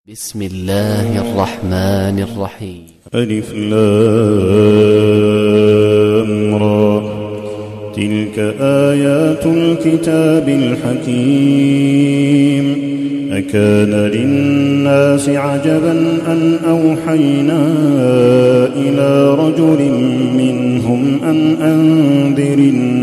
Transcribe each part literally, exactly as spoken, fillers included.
بسم الله الرحمن الرحيم. ألف لام را. تلك آيات الكتاب الحكيم. أكان للناس عجبا أن أوحينا إلى رجل منهم أن أنذر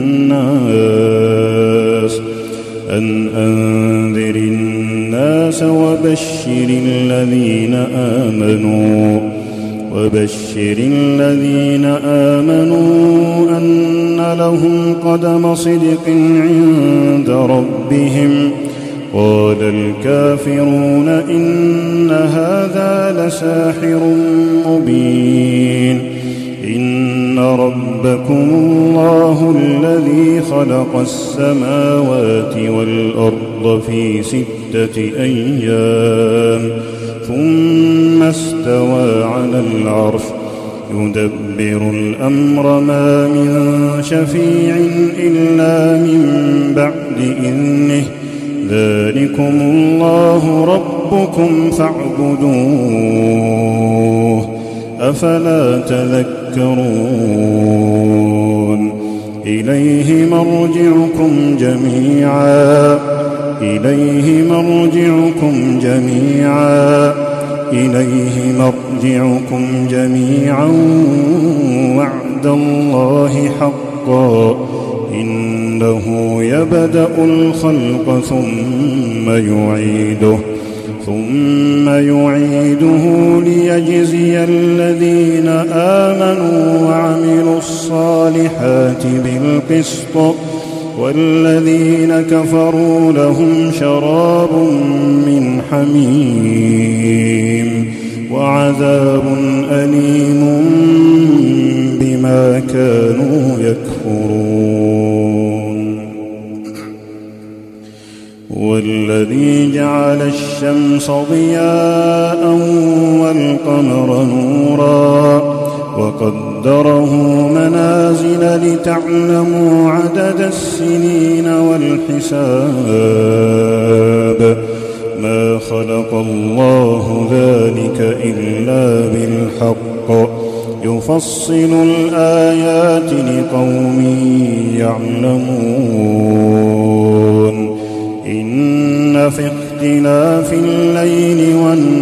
الناس أن أنذر الناس وبشر الذين آمنوا وبشر الذين آمنوا أن لهم قدم صدق عند ربهم. قال الكافرون إن هذا لساحر مبين. إن ربكم الله الذي خلق السماوات والأرض في ستة أيام ثم استوى على العرش يدبر الأمر ما من شفيع إلا من بعد إذنه. ذلكم الله ربكم فاعبدوه أفلا تذكرون. إليه مرجعكم جميعا إليه مرجعكم جميعا إليه مرجعكم جميعا وعد الله حقا. إنه يبدأ الخلق ثم يعيده ثم يعيده ليجزي الذين آمنوا وعملوا الصالحات بالقسط. والذين كفروا لهم شراب من حميم وعذاب أليم بما كانوا يكفرون. والذي جعل الشمس ضياء والقمر نورا وقدره منازل لتعلموا عدد السنين والحساب. ما خلق الله ذلك إلا بالحق يفصل الآيات لقوم يعلمون. إن في اختلاف الليل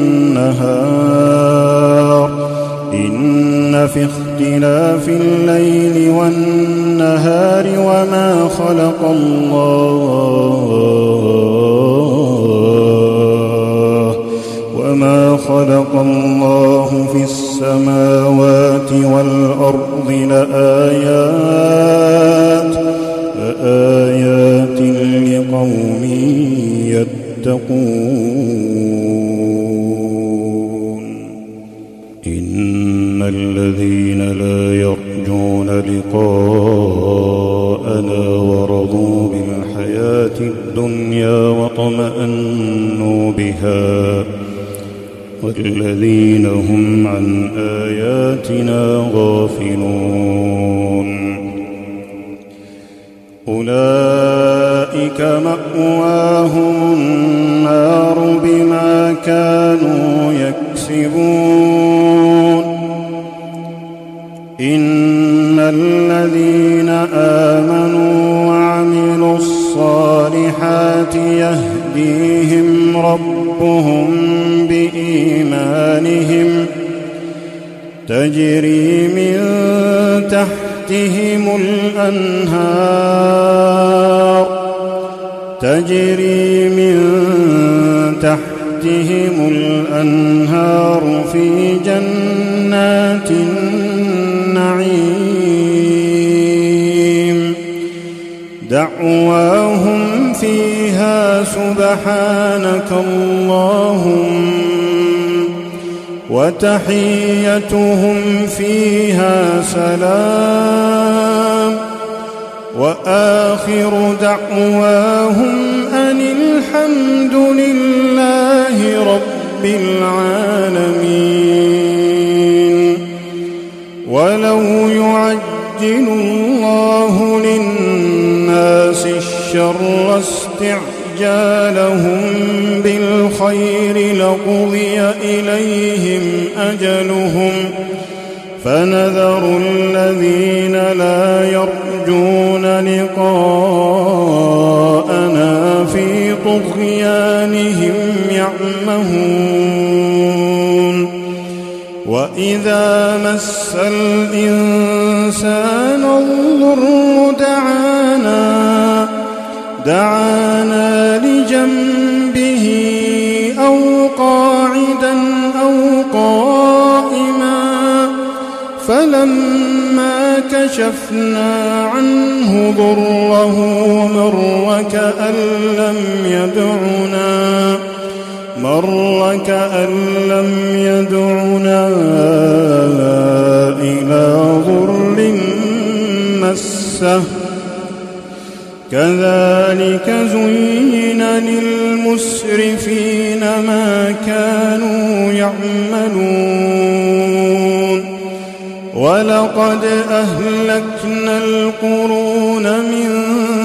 والنهار إن في اختلاف الليل والنهار وما خلق الله وما خلق الله في السماوات والأرض لآيات لآيات لقوم يتقون. إن الذين لا يرجون لقاءنا ورضوا بالحياة الدنيا واطمأنوا بها والذين هم عن آياتنا غافلون أولئك مأواهم النار بما كانوا يكسبون. إن الذين آمنوا وعملوا الصالحات يهديهم ربهم بإيمانهم تجري من تحتهم الأنهار تجري من تحتهم الأنهار في جنات النعيم. دعواهم فيها سبحانك اللهم وتحيتهم فيها سلام وآخر دعواهم أن الحمد لله رب العالمين. ولو يعجل الله للناس الشر استعجالهم بالخير لقضي إليهم أجلهم فنذر الذين لا يرجون لقاءنا في طغيانهم يعمهون وإذا مس الإنسان الضر دعانا دعانا لجنبه أو قاعدا أو قائما فلما كشفنا عنه ضره مر كأن لم يدعنا مر كأن لم يدعنا إلى ضر مسه كذلك زين للمسرفين ما كانوا يعملون ولقد أهلكنا القرون من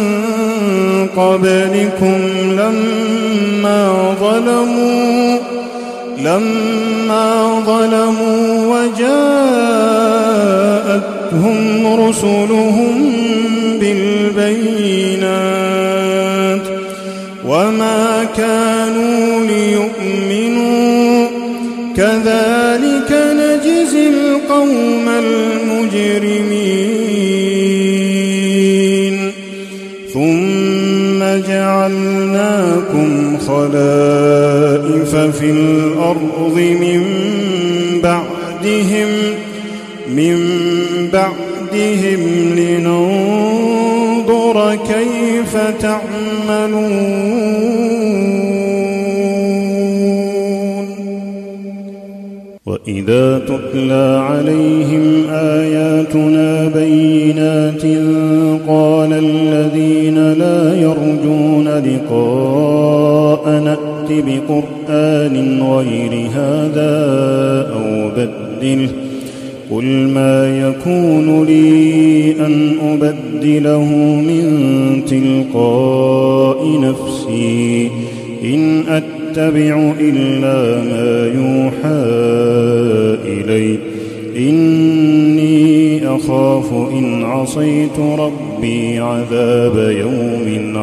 قبلكم لما ظلموا لما ظلموا وجاءتهم رسلهم بالبينات وما كانوا ليؤمنوا كذلك نجزي القوم المجرمين ثم جعلناكم خلائف في الأرض من بعدهم من بعدهم لننظر كيف تعملون وإذا تتلى عليهم آياتنا بينات قال الذين لا يرجون لقاءنا ائت بقرآن غير هذا أو بدله قل ما يكون لي أن أبدله من تلقاء نفسي إن أتبع إلا ما يوحى إلي إني أخاف إن عصيت ربي عذاب يوم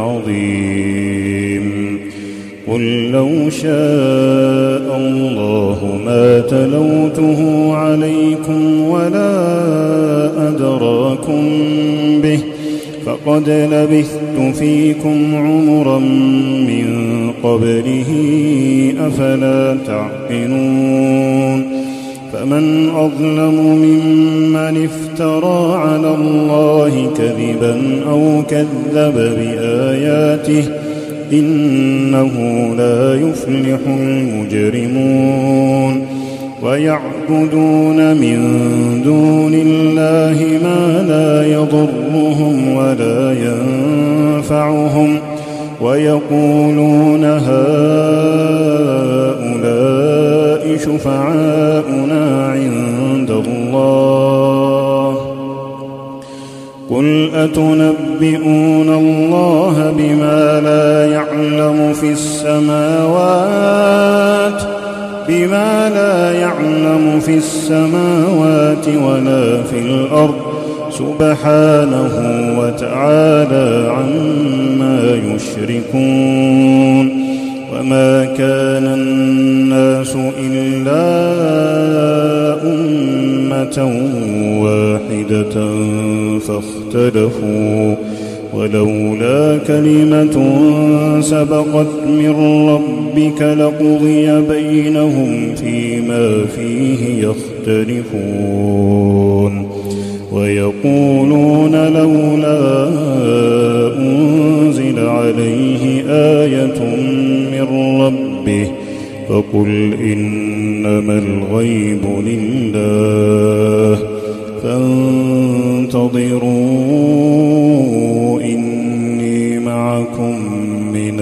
عظيم قل لو شاء الله ما تلوته عليكم ولا أدراكم به فقد لبثت فيكم عمرا من قبله أفلا تعقلون فمن أظلم ممن افترى على الله كذبا أو كذب بآياته إنه لا يفلح المجرمون ويعبدون من دون الله ما لا يضرهم ولا ينفعهم ويقولون هؤلاء شفعاؤنا عند الله قل أتنبئون الله بما لا يعلم في السماوات بما لا يعلم في السماوات ولا في الأرض سبحانه وتعالى عما يشركون وما كان الناس إلا أمة واحدة فاختلفوا ولولا كلمة سبقت من ربك لقضي بينهم فيما فيه يختلفون ويقولون لولا أنزل عليه آية من ربه فقل إنما الغيب لله فانتظروا إني معكم من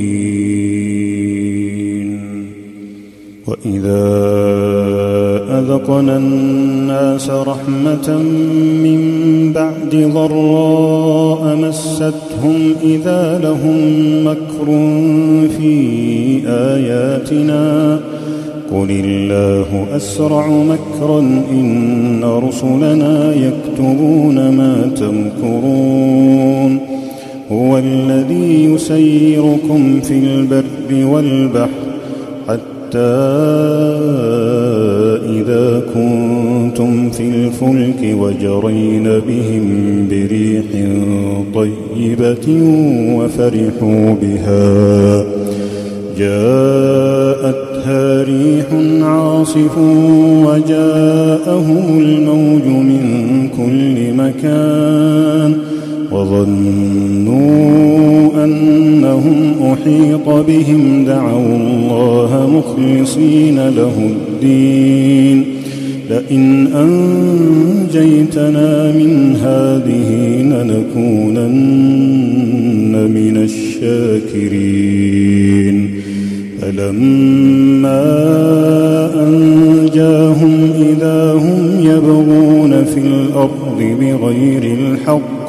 المنتظرين وإذا أذقنا أذقنا الناس رحمة من بعد ضراء مستهم إذا لهم مكر في آياتنا قل الله أسرع مكرا إن رسلنا يكتبون ما تمكرون هو الذي يسيركم في البر والبحر حتى إذا كنتم في الفلك وجرين بهم بريح طيبة وفرحوا بها جاءتها ريح عاصف وجاءهم الموج من كل مكان وظنوا أنهم أحيط بهم دعوا الله مخلصين له الدين لئن أنجيتنا من هذه لنكونن من الشاكرين فلما أنجاهم إذا هم يبغون في الأرض بغير الحق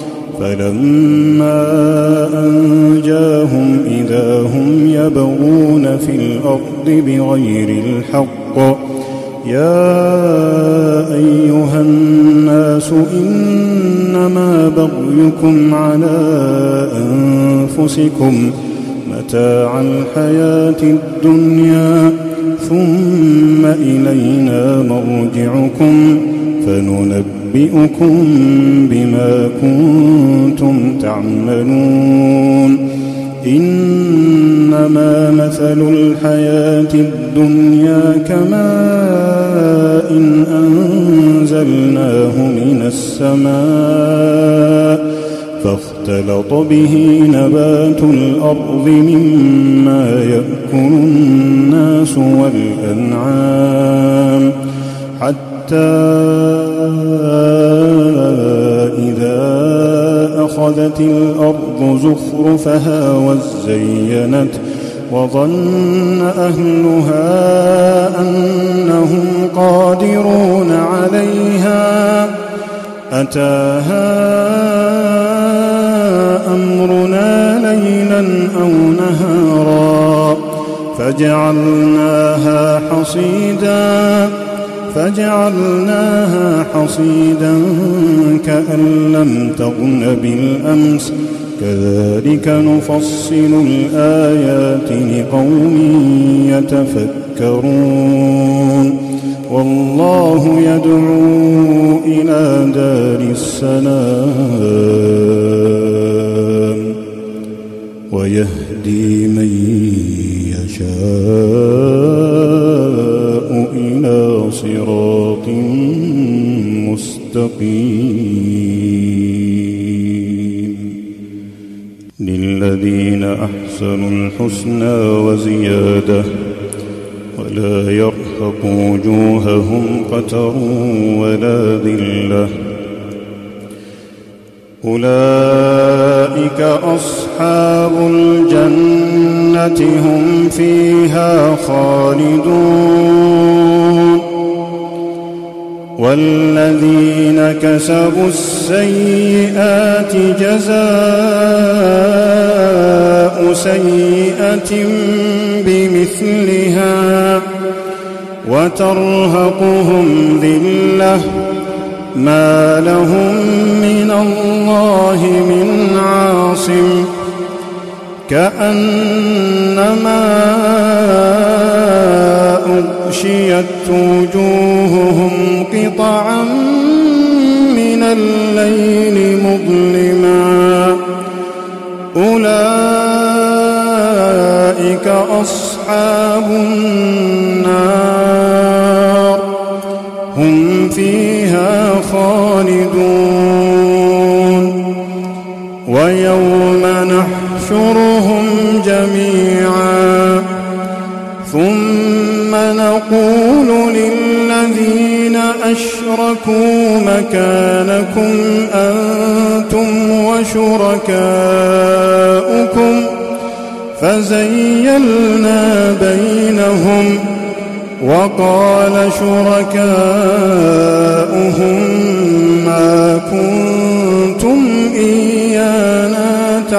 فلما أنجاهم إذا هم يبغون في الأرض بغير الحق يا أيها الناس إنما بغيكم على أنفسكم متاع الحياة الدنيا ثم إلينا مرجعكم فننبئكم بما كنتم تعملون إنما مثل الحياة الدنيا كماء إن أنزلناه من السماء فاختلط به نبات الأرض مما يأكل الناس والأنعام حتى إذا أخذت الأرض زخرفها وزينت وظن أهلها أنهم قادرون عليها أتاها أمرنا ليلا أو نهارا فجعلناها حصيدا فجعلناها حصيدا كأن لم تغن بالأمس كذلك نفصل الآيات لقوم يتفكرون والله يدعو إلى دار السلام ويهدي من يشاء إلى صراط مستقيم للذين أحسنوا الحسنى وزيادة ولا يرهق وجوههم قتر ولا ذلة أولئك أصحاب الجنة هم فيها خالدون والذين كسبوا السيئات جزاء سيئة بمثلها وترهقهم ذلة ما لهم من الله من عاصم كأنما أغشيت وجوههم قطعا من الليل مظلما أولئك أصحاب النار هم فيها خالدون ويوم نحشرهم جميعا ثم نقول للذين أشركوا مكانكم أنتم وشركاؤكم فزيلنا بينهم وقال شركاؤهم ما كنتم إيانا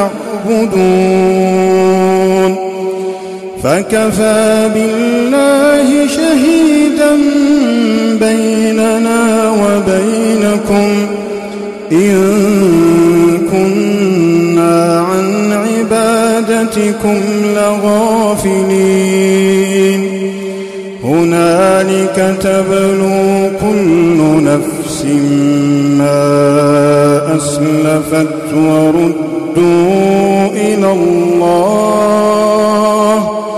تعبدون فكفى بالله شهيدا بيننا وبينكم إن كنا عن عبادتكم لغافلين هنالك تبلو كل نفس ما أسلفت وردوا إلى الله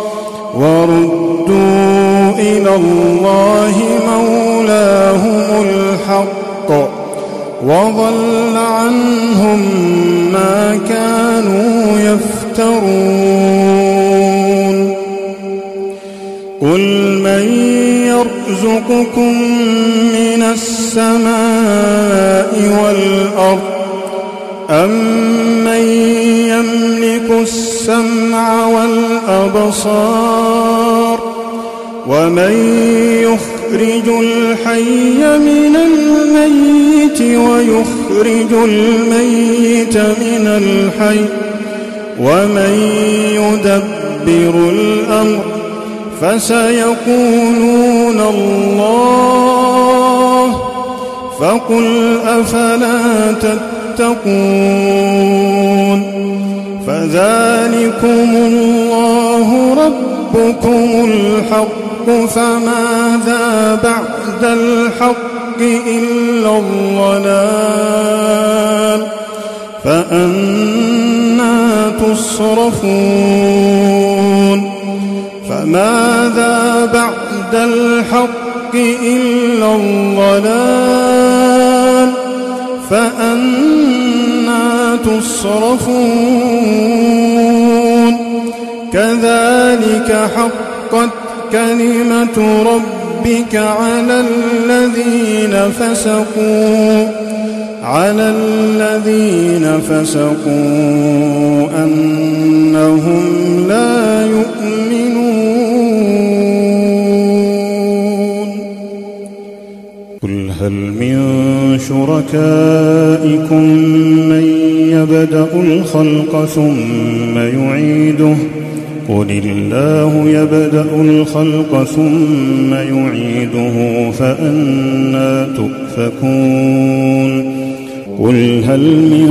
وردوا إلى الله مولاهم الحق وضل عنهم ما كانوا يفترون قل من يرزقكم من السماء والأرض أمن يملك السمع والأبصار ومن يخرج الحي من الميت ويخرج الميت من الحي ومن يدبر الأمر فسيقولون الله فقل أفلا تتقون فذلكم الله ربكم الحق فماذا بعد الحق إلا الضلال فأنى تصرفون فماذا بعد الحق إلا الضلال فأنى تصرفون كذلك حقت كلمة ربك على الذين فسقوا على الذين فسقوا أنهم لا يؤمنون قل هل من شركائكم من يبدأ الخلق ثم يعيده قل الله يبدأ الخلق ثم يعيده فأنى تؤفكون قل هل من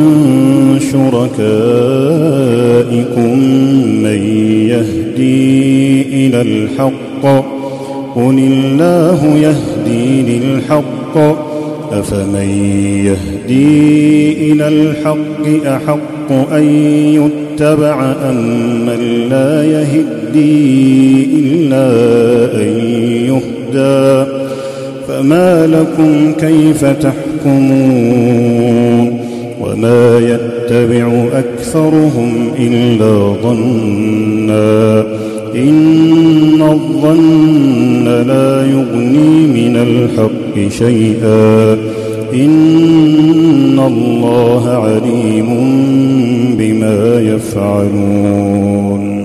شركائكم من يهدي إلى الحق قل الله يهدي للحق أفمن يهدي إلى الحق أحق أن يتبع أم من لا يهدي إلا أن يهدى فما لكم كيف تحكمون وما يتبع أكثرهم إلا ظنا إن الظن لا يغني من الحق شيئا إن الله عليم بما يفعلون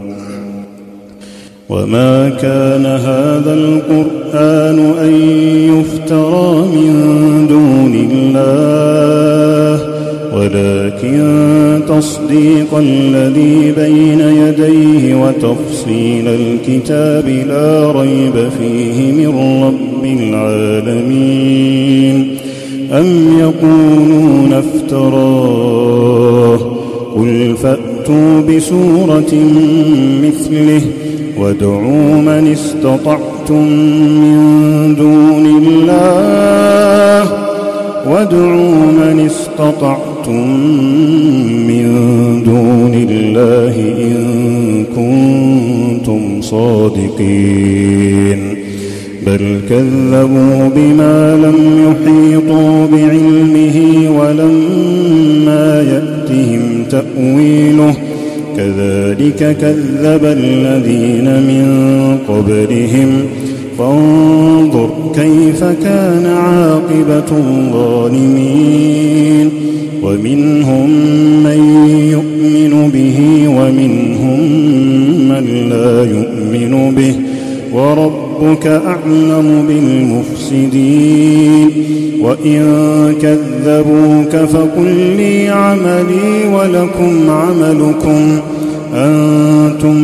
وما كان هذا القرآن أن يفترى من دون الله ولكن تصديق الذي بين يديه وتفصيل الكتاب لا ريب فيه من رب العالمين أم يقولون افتراه قل فأتوا بسورة مثله وادعوا من استطعتم من دون الله وادعوا من استطعتم من دون الله إن كنتم صادقين بل كذبوا بما لم يحيطوا بعلمه ولما يأتهم تأويله كذلك كذب الذين من قبلهم فانظر كيف كان عاقبة الظالمين ومنهم من يؤمن به ومنهم من لا يؤمن به وربك وربك أعلم بالمفسدين وإن كذبوك فقل لي عملي ولكم عملكم أنتم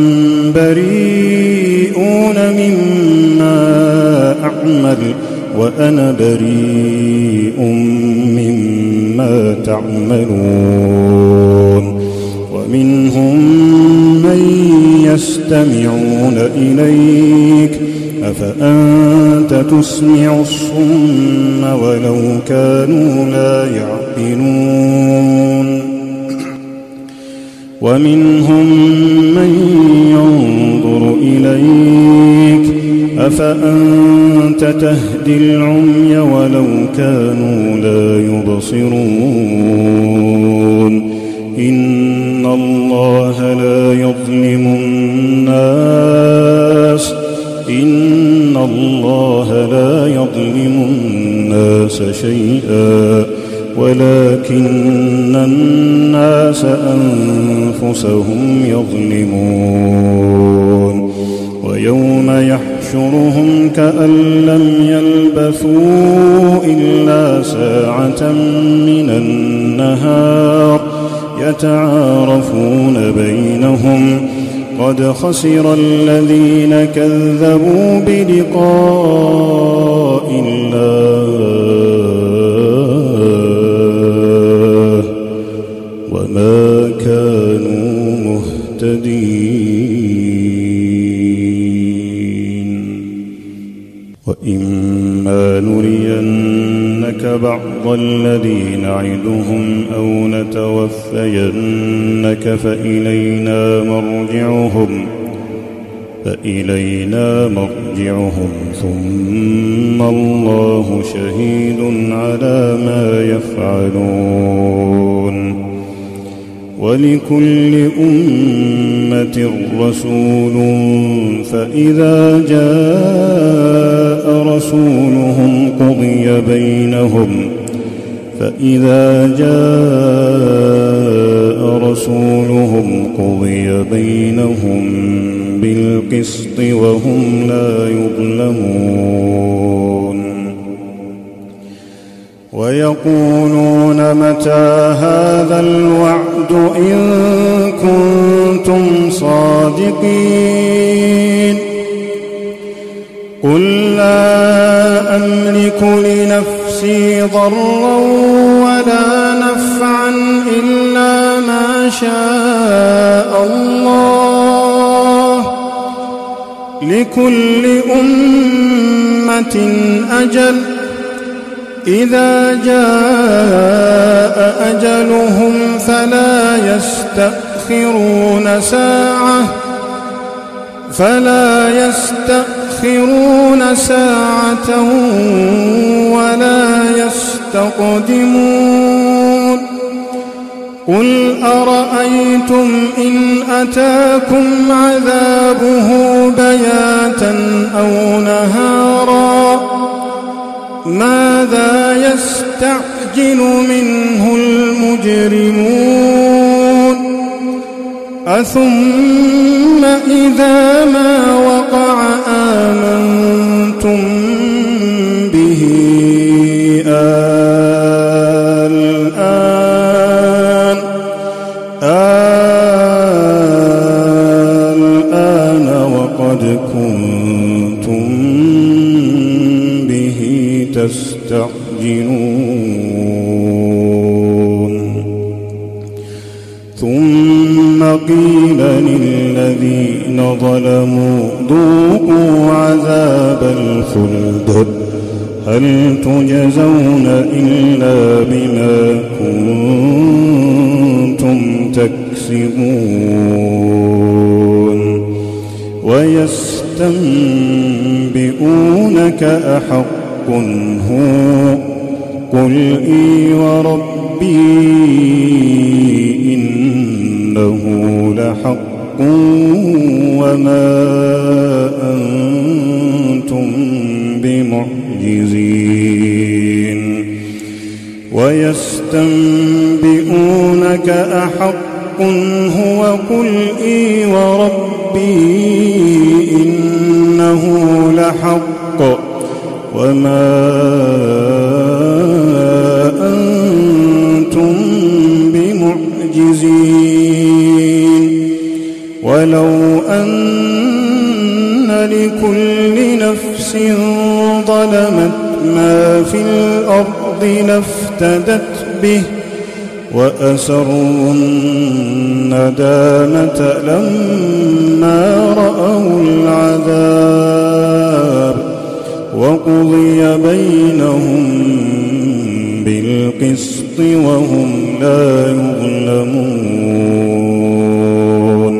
بريئون مما أعمل وأنا بريء مما تعملون ومنهم من يستمعون إليك أفأنت تسمع الصم ولو كانوا لا يعقلون ومنهم من ينظر إليك أفأنت تهدي العمي ولو كانوا لا يبصرون إن الله لا يظلم الناس إن الله لا يظلم الناس شيئا ولكن الناس أنفسهم يظلمون ويوم يحشرهم كأن لم يلبثوا إلا ساعة من النهار يتعارفون بينهم قد خسر الذين كذبوا بلقاء الله وما كانوا مهتدين وإما نرينك بعض الذي نعدهم أو نتوفينك فإلينا مرجعهم فإلينا مرجعهم ثم الله شهيد على ما يفعلون ولكل أمة رسول فإذا جاء رسولهم قضي بينهم فإذا جاء رسولهم قضي بينهم بالقسط وهم لا يظلمون ويقولون متى هذا الوعد إن كنتم صادقين قل لا أملك لنفسي ضرا ولا نفعا إلا ما شاء الله لكل أمة أجل إذا جاء أجلهم فلا يستأخرون ساعة فلا يستأخرون ساعة ولا يستقدمون قل أرأيتم إن أتاكم عذابه بياتا أو نهارا ماذا يستعجل منه المجرمون أثم إذا ما وقع آمنتم به الآن الآن وقد كنتم به تستعجلون ثم قيل للذين ظلموا ذوقوا عذاب الخلد هل تجزون إلا بما كنتم تكسبون ويستنبئونك أحق هو قل إي وربي إنه لحق وما أنتم بمعجزين ويستنبئونك أحق هو قل إي وربي إنه لحق لكل نفس ظلمت ما في الأرض لافتدت به وأسروا الندامة لما رأوا العذاب وقضي بينهم بالقسط وهم لا يظلمون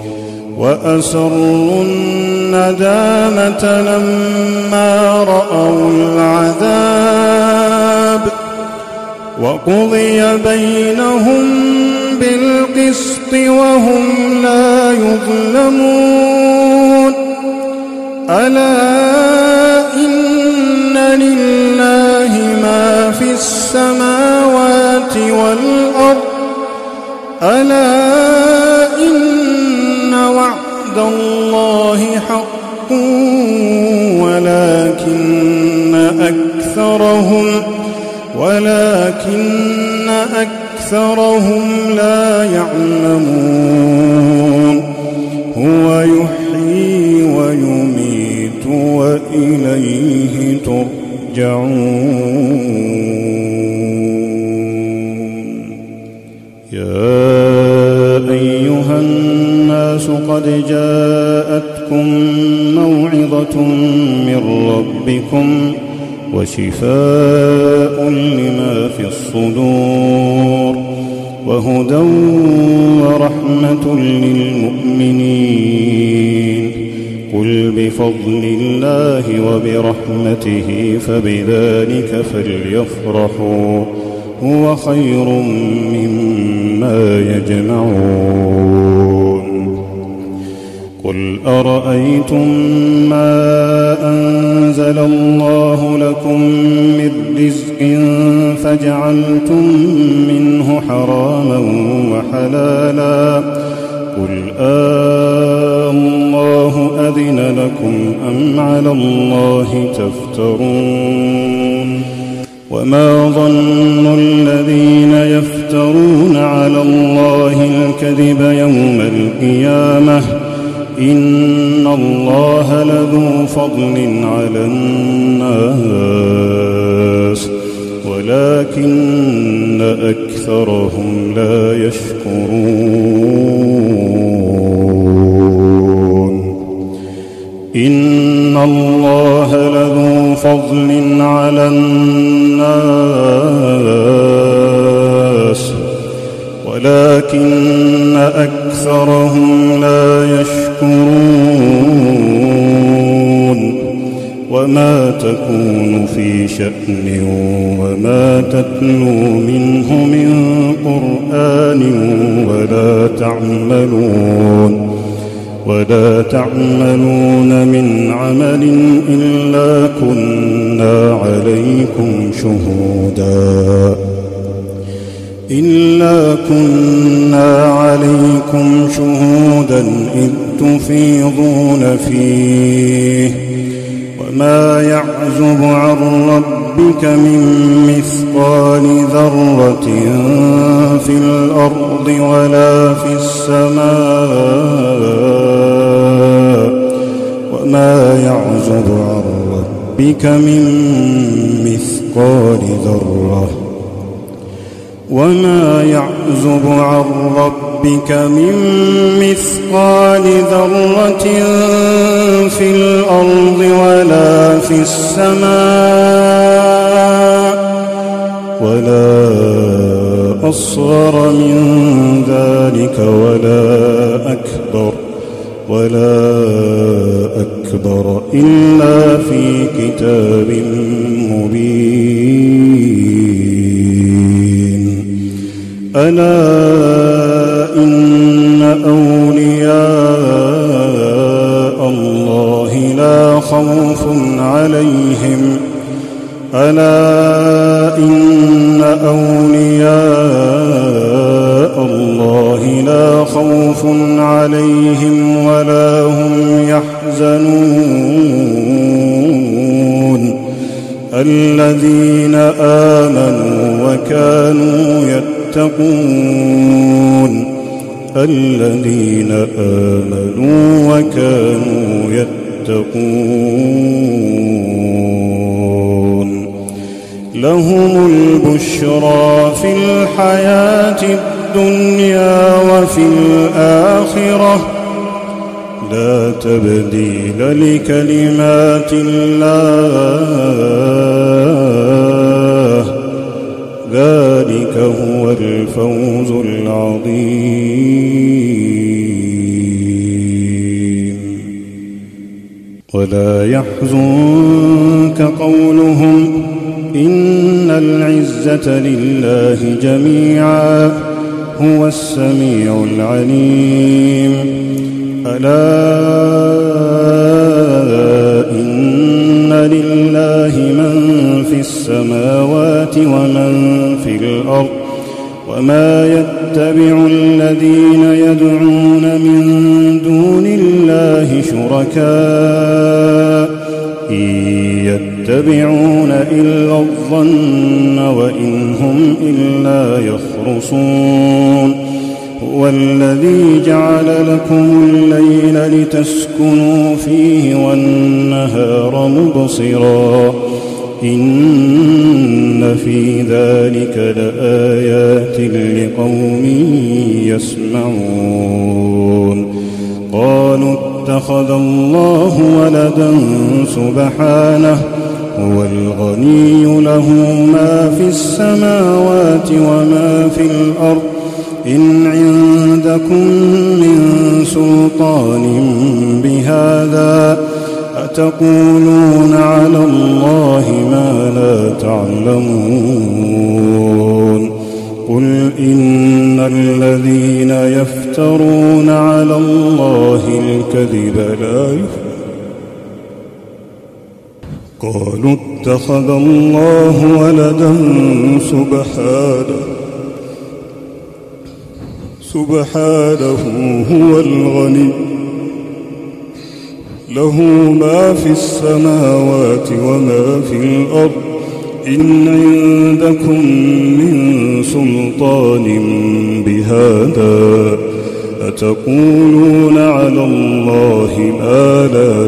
وأسروا الندامة لما رأوا العذاب وقضي بينهم بالقسط وهم لا يظلمون ألا إن لله ما في السماوات والأرض ألا إن وعد الله حق ولكن أكثرهم ولكن أكثرهم لا يعلمون هو يحيي ويميت وإليه ترجعون يا أيها الناس قد جاءتكم موعظة من ربكم وشفاء لما في الصدور وهدى ورحمة للمؤمنين قل بفضل الله وبرحمته فبذلك فليفرحوا هو خير مما يجمعون قل أرأيتم ما أنزل الله لكم من رزق فجعلتم منه حراما وحلالا قل آه الله أذن لكم أم على الله تفترون وما ظن الذين يفترون على الله الكذب يوم القيامة إن الله لذو فضل على الناس ولكن أكثرهم لا يشكرون إن الله لذو فضل على الناس ولكن أكثرهم لا يشكرون وما تكون في شأن وما تتلو منه من قرآن ولا تعملون ولا تعملون من عمل إلا كنا عليكم شهودا إلا كنا عليكم شهودا إذ تفيضون فيه وما يعزب عن ربك من مثقال ذرة في الأرض ولا في السماء وما يعزب عن ربك من مثقال ذرة وما يعزب عن ربك من مثقال ذرة في الأرض ولا في السماء ولا أصغر من ذلك ولا أكبر ولا أكبر إلا في كتاب مبين ألا إن أولياء الله لا خوف عليهم ألا إن أولياء الله لا خوف عليهم ولا هم يحزنون الذين آمنوا وكانوا يتقون الذين آمنوا وكانوا يتقون يتقون لهم البشرى في الحياة الدنيا وفي الآخرة لا تبديل لكلمات الله ذلك هو الفوز العظيم ولا يحزنك قولهم إن العزة لله جميعا هو السميع العليم ألا إن لله من في السماوات ومن في الأرض وما يتبع الذين يدعون من دون الله شركاء إن يتبعون إلا الظن وإن هم إلا يخرصون هو الذي جعل لكم الليل لتسكنوا فيه والنهار مبصرا إن في ذلك لآيات لقوم يسمعون قالوا اتخذ الله ولدا سبحانه هو الغني له ما في السماوات وما في الأرض إن عندكم من سلطان بهذا أتقولون على الله ما لا تعلمون قل إن الذين يفترون على الله الكذب لا يفلحون قالوا اتخذ الله ولدا سبحانه سبحانه هو الغني له ما في السماوات وما في الأرض إن عندكم من سلطان بهذا أتقولون على الله ما لا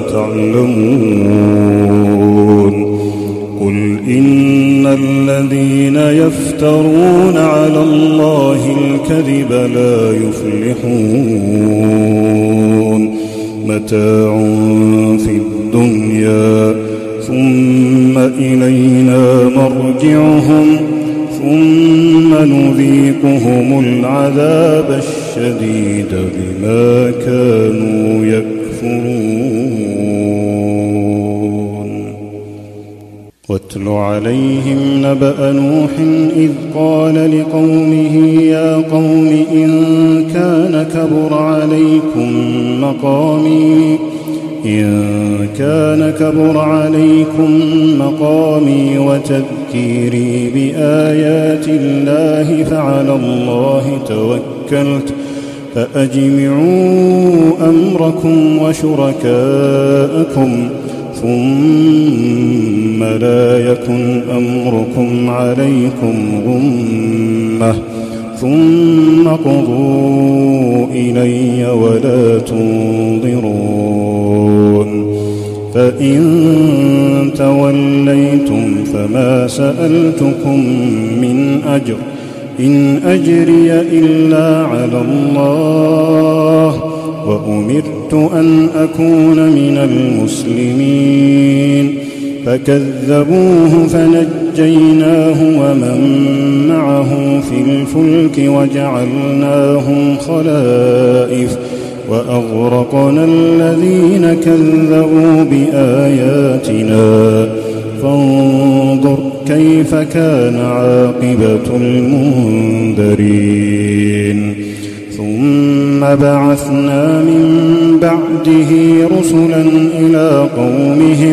تعلمون قل إن الذين يفترون على الله الكذب لا يفلحون متاع في الدنيا ثم إلينا مرجعهم ثم نذيقهم العذاب الشديد بما كانوا يكفرون واتل عليهم نبأ نوح إذ قال لقومه يا قوم إن كان كبر عليكم مقامي إن كان كبر عليكم مقامي وتذكيري بآيات الله فعلى الله توكلت فأجمعوا أمركم وشركاءكم ثم لا يكن أمركم عليكم غمة ثم قضوا إلي ولا تنظرون فإن توليتم فما سألتكم من أجر إن أجري إلا على الله وأمرت أن أكون من المسلمين فكذبوه فنجيناه ومن معه في الفلك وجعلناهم خلائف وأغرقنا الذين كذبوا بآياتنا فانظر كيف كان عاقبة المنذرين ثم بعثنا من بعده رسلا إلى قومهم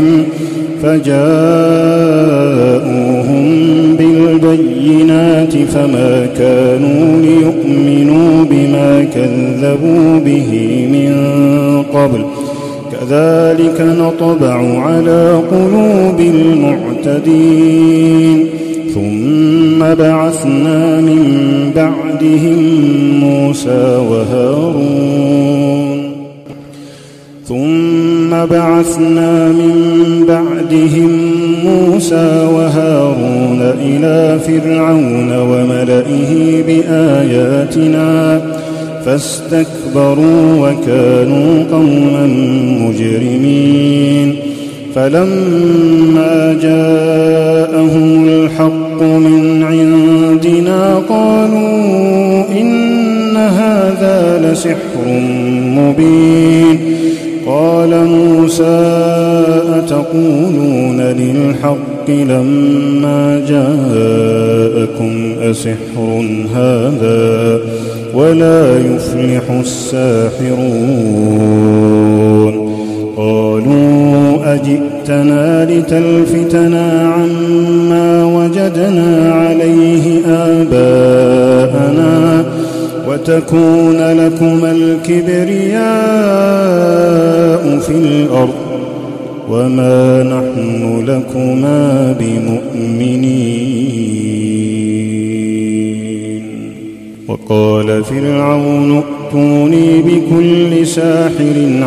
فجاءوهم بالبينات فما كانوا ليؤمنوا بما كذبوا به من قبل كذلك نطبع على قلوب المعتدين ثم بعثنا من بعدهم موسى وهارون ثم بعثنا من بعدهم موسى وهارون إلى فرعون وملئه بآياتنا فاستكبروا وكانوا قوما مجرمين فلما جاءهم الحق من عندنا قالوا إن هذا لسحر مبين قال موسى أتقولون للحق لما جاءكم أسحر هذا ولا يفلح الساحرون قالوا أجئتنا لتلفتنا عما وجدنا عليه آباءنا وتكون لكما الكبرياء في الأرض وما نحن لكما بمؤمنين وقال فرعون ائتوني بكل ساحر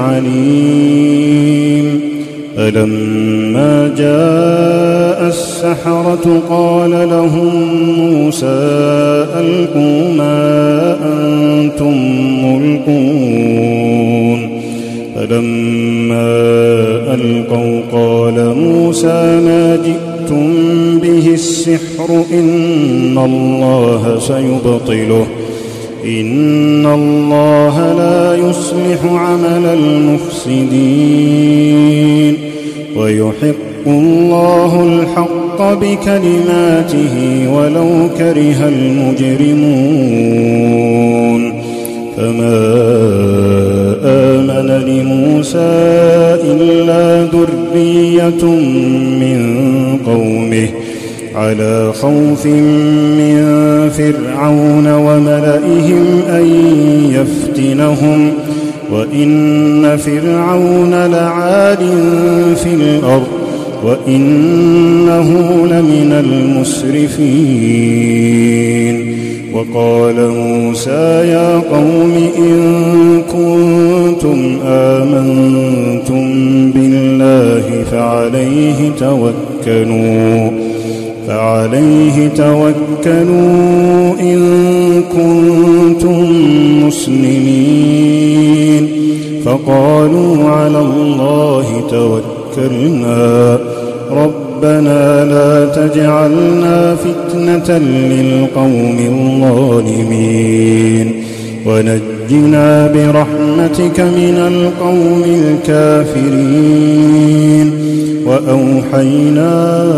عليم فلما جاء السحرة قال لهم موسى ألقوا ما أنتم ملقون فلما ألقوا قال موسى ما جئتم به السحر إن الله سيبطله إن الله لا يصلح عمل المفسدين ويحق الله الحق بكلماته ولو كره المجرمون فما آمن لموسى إلا ذرية من قومه على خوف من فرعون وملئهم أن يفتنهم وإن فرعون لعال في الأرض وإنه لمن المسرفين وقال موسى يا قوم إن كنتم آمنتم بالله فعليه توكلوا فعليه توكلوا إن كنتم مسلمين فقالوا على الله توكلنا ربنا لا تجعلنا فتنة للقوم الظالمين ونجنا برحمتك من القوم الكافرين وأوحينا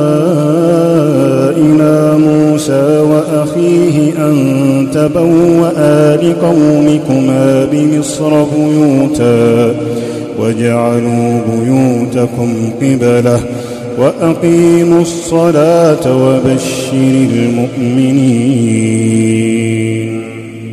إلى موسى وأخيه أن تبوأ لقومكما بمصر بيوتا واجعلوا بيوتكم قبلة وأقيموا الصلاة وبشر المؤمنين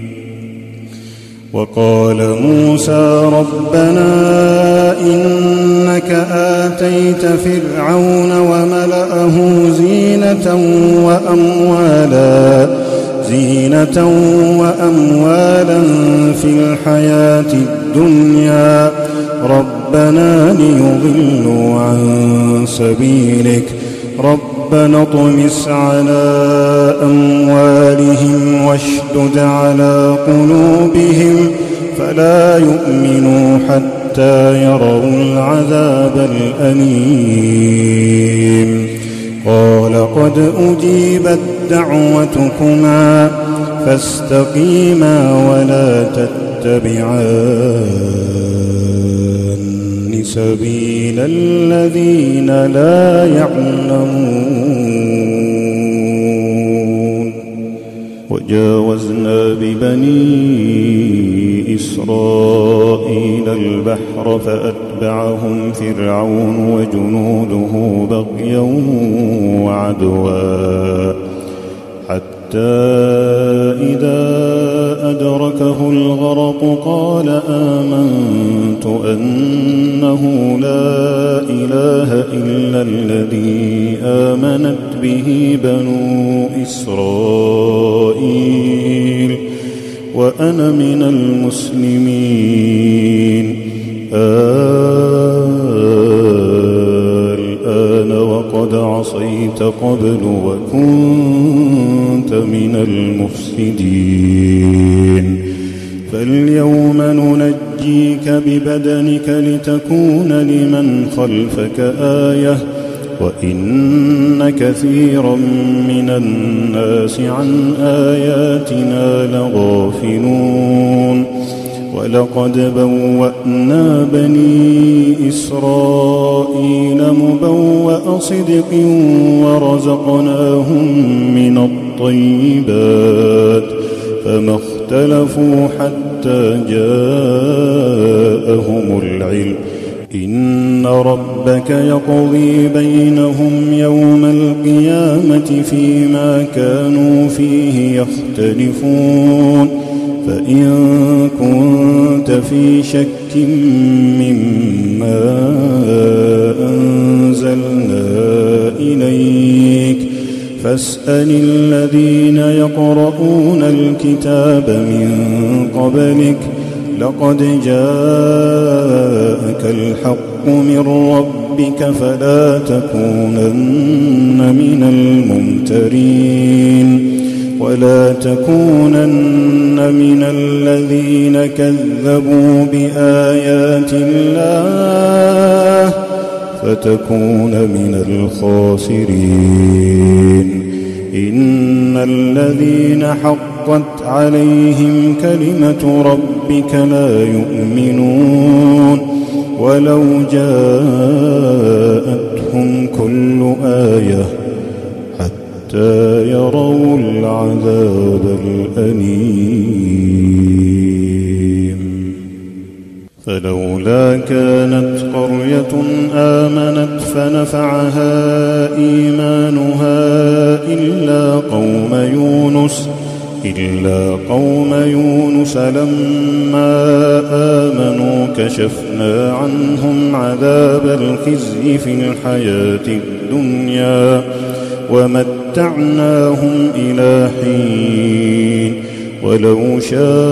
وقال موسى ربنا إنك آتيت فرعون وملأه زينة وأموالا زينة وأموالا في الحياة الدنيا ربنا ليضلوا عن سبيلك ربنا اطمس على أموالهم واشدد على قلوبهم فلا يؤمنوا حتى يروا العذاب الأليم قال قد أجيبت دعوتكما فاستقيما ولا تتبعان سبيل الذين لا يعلمون وجاوزنا ببني إسرائيل البحر فأتبعهم فرعون وجنوده بغيا وعدوا حتى إذا أدركه الغرق قال آمنت أنه لا إله إلا الذي آمنت به بنو إسرائيل وأنا من المسلمين الآن وقد عصيت قبل وكنت من المفسدين فاليوم ننجيك ببدنك لتكون لمن خلفك آية وإن كثيرا من الناس عن آياتنا لغافلون ولقد بوأنا بني إسرائيل مبوأ صدق ورزقناهم من الطيبات فما اختلفوا حتى جاءهم العلم إن ربك يقضي بينهم يوم القيامة فيما كانوا فيه يختلفون فإن كنت في شك مما أنزلنا إليك فاسأل الذين يقرؤون الكتاب من قبلك لقد جاءك الحق من ربك فلا تكونن من الممترين ولا تكونن من الذين كذبوا بآيات الله فتكون من الخاسرين إن الذين حقت عليهم كلمة ربك لا يؤمنون ولو جاءتهم كل آية حتى يروا العذاب الأليم فلولا كانت قرية آمنت فنفعها إيمانها إلا قوم يونس إلا قوم يونس لما آمنوا كشفنا عنهم عذاب الخزي في الحياة الدنيا ومتعناهم إلى حين ولو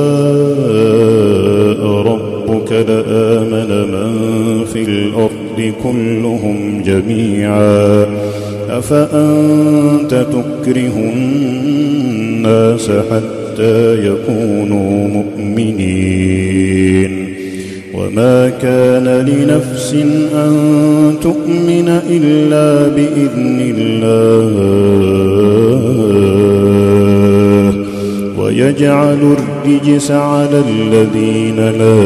شاء ربك لآمن من في الأرض كلهم جميعا أفأنت تكره الناس حتى يكونوا مؤمنين وما كان لنفس أن تؤمن إلا بإذن الله ويجعل الرجس على الذين لا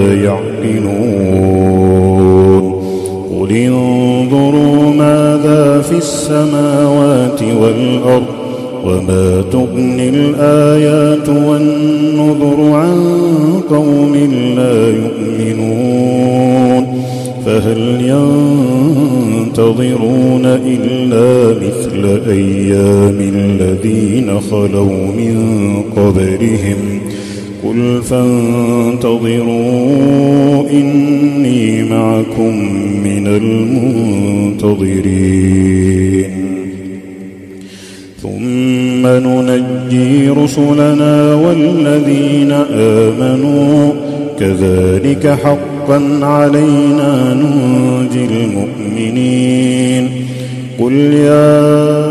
يعقلون قل انظروا ماذا في السماوات والأرض وما تغني الآيات والنذر عن قوم لا يؤمنون فهل ينتظرون إلا مثل أيام الذين خلوا من قبلهم قل فانتظروا إني معكم من المنتظرين ثم ننجي رسلنا والذين آمنوا كذلك حقا علينا ننجي المؤمنين قل يا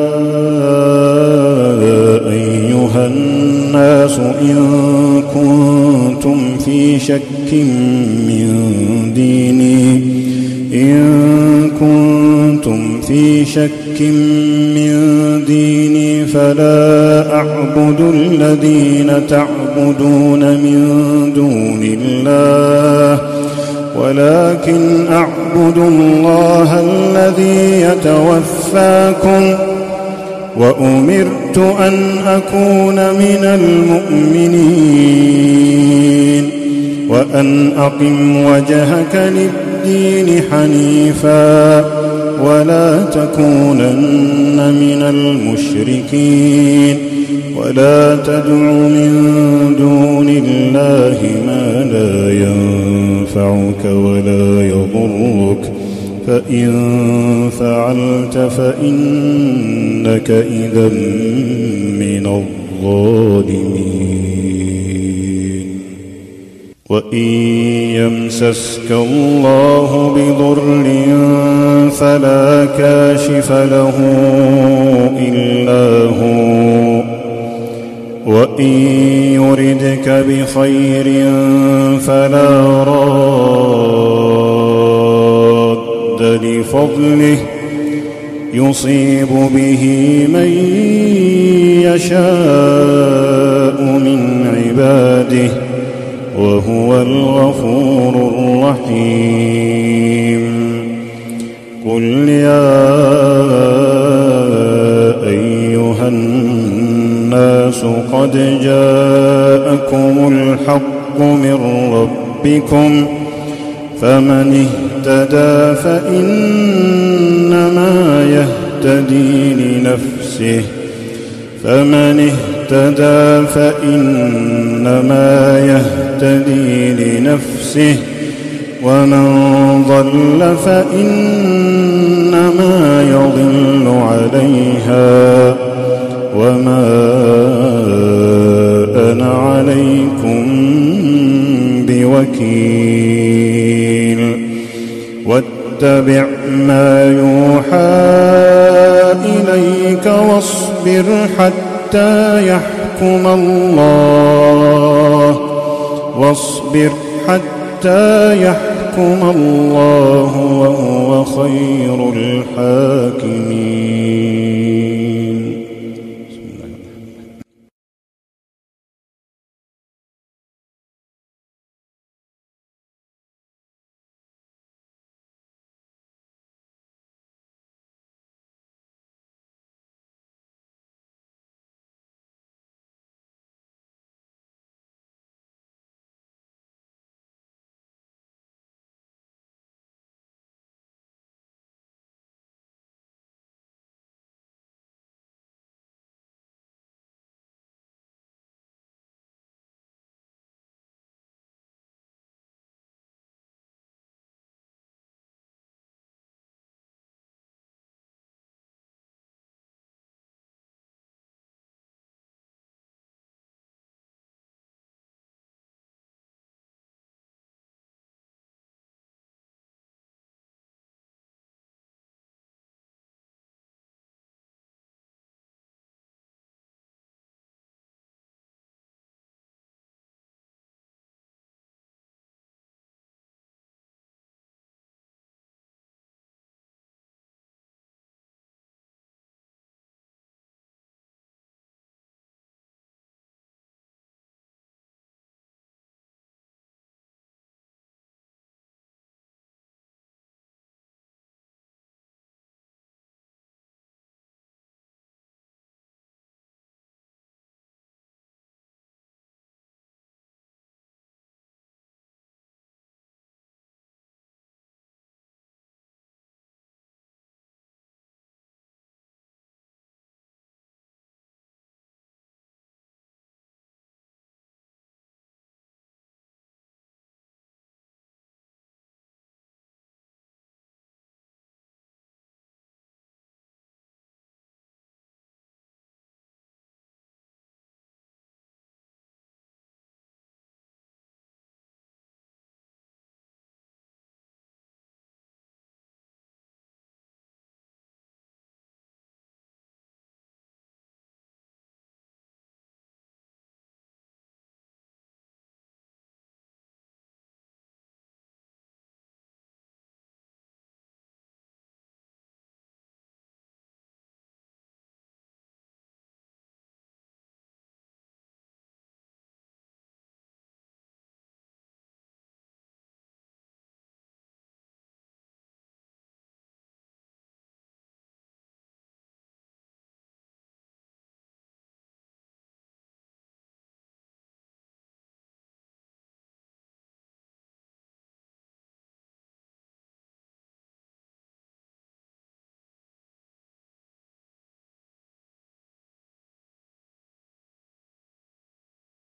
أيها الناس إن كنتم في شك من ديني إن كنتم في شك من ديني فلا أعبد الذين تعبدون من دون الله ولكن أعبد الله الذي يتوفاكم وأمرت أن أكون من المؤمنين وأن أقم وجهك للدين حنيفا ولا تكونن من المشركين ولا تدع من دون الله ما لا ينفعك ولا يضرك فإن فعلت فإنك إذا من الظالمين وإن يمسسك الله بضر فلا كاشف له إلا هو، وإن يردك بخير فلا راد لفضله يصيب به من يشاء من عباده وهو الغفور الرحيم. قل يا أيها الناس قد جاءكم الحق من ربكم فمن اهتدى فإنما يهتدي لنفسه فمن اهتدى فإنما يهتدي لنفسه ومن ضل فإنما يضل عليها وما أنا عليكم بوكيل. واتبع ما يوحى إليك واصبر حتى يحكم الله واصبر حتى يحكم الله وهو خير الحاكمين.